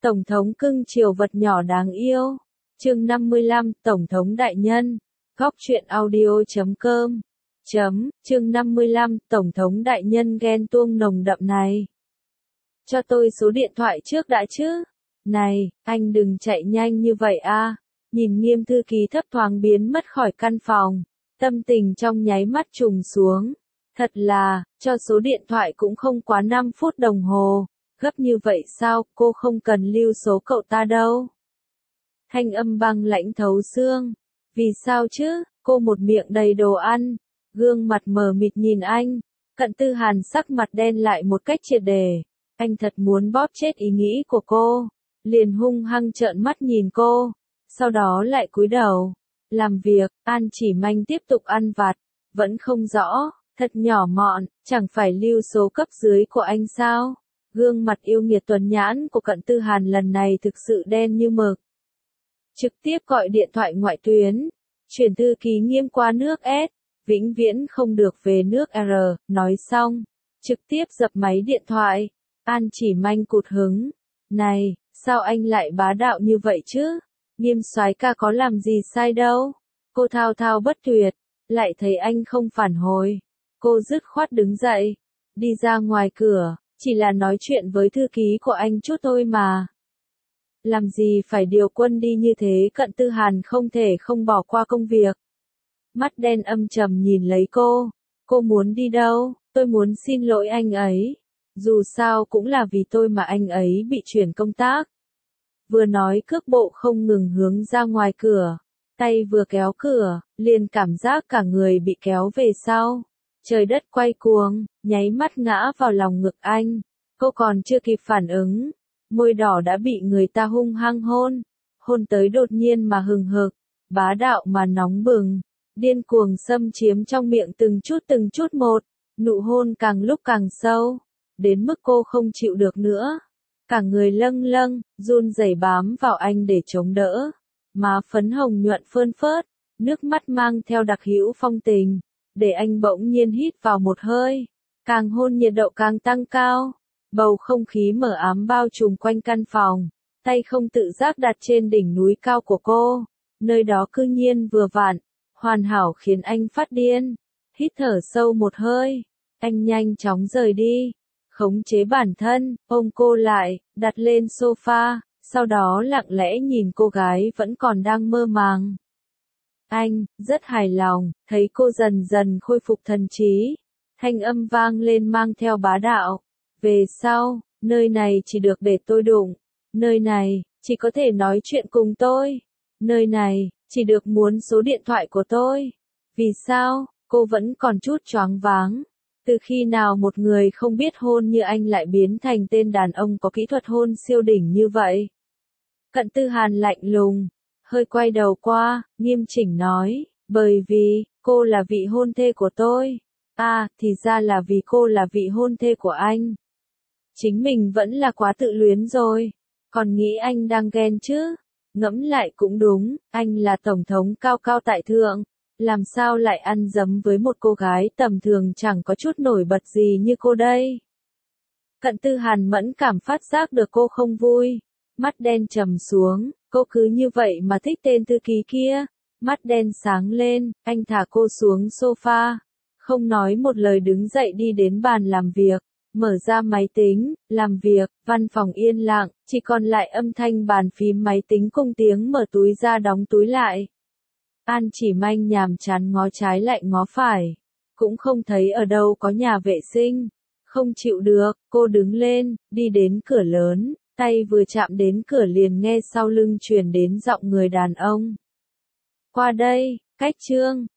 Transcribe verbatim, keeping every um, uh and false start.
Tổng thống cưng chiều vật nhỏ đáng yêu. Chương năm mươi lăm, Tổng thống đại nhân. Góc truyện audio chấm com. Chấm, chương năm mươi lăm, Tổng thống đại nhân ghen tuông nồng đậm này. Cho tôi số điện thoại trước đã chứ. Này, anh đừng chạy nhanh như vậy a. Nhìn Nghiêm thư ký thấp thoáng biến mất khỏi căn phòng. Tâm tình trong nháy mắt trùng xuống. Thật là, cho số điện thoại cũng không quá năm phút đồng hồ. Gấp như vậy sao, cô không cần lưu số cậu ta đâu. Thanh âm băng lãnh thấu xương. Vì sao chứ, cô một miệng đầy đồ ăn. Gương mặt mờ mịt nhìn anh. Cận Tư Hàn sắc mặt đen lại một cách triệt để. Anh thật muốn bóp chết ý nghĩ của cô. Liền hung hăng trợn mắt nhìn cô. Sau đó lại cúi đầu. Làm việc, An Chỉ Manh tiếp tục ăn vặt. Vẫn không rõ, thật nhỏ mọn, chẳng phải lưu số cấp dưới của anh sao? Gương mặt yêu nghiệt tuấn nhãn của Cận Tư Hàn lần này thực sự đen như mực. Trực tiếp gọi điện thoại ngoại tuyến. Chuyển thư ký Nghiêm qua nước S. Vĩnh viễn không được về nước R. Nói xong. Trực tiếp dập máy điện thoại. An Chỉ Manh cụt hứng. Này, sao anh lại bá đạo như vậy chứ? Nghiêm soái ca có làm gì sai đâu. Cô thao thao bất tuyệt. Lại thấy anh không phản hồi. Cô dứt khoát đứng dậy. Đi ra ngoài cửa. Chỉ là nói chuyện với thư ký của anh chút thôi mà. Làm gì phải điều quân đi như thế? Cận Tư Hàn không thể không bỏ qua công việc. Mắt đen âm trầm nhìn lấy cô. Cô muốn đi đâu? Tôi muốn xin lỗi anh ấy. Dù sao cũng là vì tôi mà anh ấy bị chuyển công tác. Vừa nói cước bộ không ngừng hướng ra ngoài cửa. Tay vừa kéo cửa, liền cảm giác cả người bị kéo về sau. Trời đất quay cuồng, nháy mắt ngã vào lòng ngực anh. Cô còn chưa kịp phản ứng. Môi đỏ đã bị người ta hung hăng hôn. Hôn tới đột nhiên mà hừng hực. Bá đạo mà nóng bừng. Điên cuồng xâm chiếm trong miệng từng chút từng chút một. Nụ hôn càng lúc càng sâu. Đến mức cô không chịu được nữa. Cả người lâng lâng, run rẩy bám vào anh để chống đỡ. Má phấn hồng nhuận phơn phớt. Nước mắt mang theo đặc hữu phong tình. Để anh bỗng nhiên hít vào một hơi. Càng hôn nhiệt độ càng tăng cao. Bầu không khí mờ ám bao trùm quanh căn phòng. Tay không tự giác đặt trên đỉnh núi cao của cô. Nơi đó cư nhiên vừa vặn. Hoàn hảo khiến anh phát điên. Hít thở sâu một hơi. Anh nhanh chóng rời đi. Khống chế bản thân, ôm cô lại, đặt lên sofa. Sau đó lặng lẽ nhìn cô gái vẫn còn đang mơ màng. Anh, rất hài lòng, thấy cô dần dần khôi phục thần trí. Thanh âm vang lên mang theo bá đạo. Về sau, nơi này chỉ được để tôi đụng. Nơi này, chỉ có thể nói chuyện cùng tôi. Nơi này, chỉ được muốn số điện thoại của tôi. Vì sao, cô vẫn còn chút choáng váng. Từ khi nào một người không biết hôn như anh lại biến thành tên đàn ông có kỹ thuật hôn siêu đỉnh như vậy? Cận Tư Hàn lạnh lùng. Hơi quay đầu qua, nghiêm chỉnh nói, bởi vì, cô là vị hôn thê của tôi. À, thì ra là vì cô là vị hôn thê của anh. Chính mình vẫn là quá tự luyến rồi. Còn nghĩ anh đang ghen chứ? Ngẫm lại cũng đúng, anh là tổng thống cao cao tại thượng. Làm sao lại ăn dấm với một cô gái tầm thường chẳng có chút nổi bật gì như cô đây? Cận Tư Hàn mẫn cảm phát giác được cô không vui. Mắt đen trầm xuống, cô cứ như vậy mà thích tên thư ký kia. Mắt đen sáng lên, anh thả cô xuống sofa. Không nói một lời đứng dậy đi đến bàn làm việc. Mở ra máy tính, làm việc, văn phòng yên lặng, chỉ còn lại âm thanh bàn phím máy tính cùng tiếng mở túi ra đóng túi lại. An Chỉ Manh nhàm chán ngó trái lại ngó phải. Cũng không thấy ở đâu có nhà vệ sinh. Không chịu được, cô đứng lên, đi đến cửa lớn. Tay vừa chạm đến cửa liền nghe sau lưng truyền đến giọng người đàn ông. Qua đây, cách trương,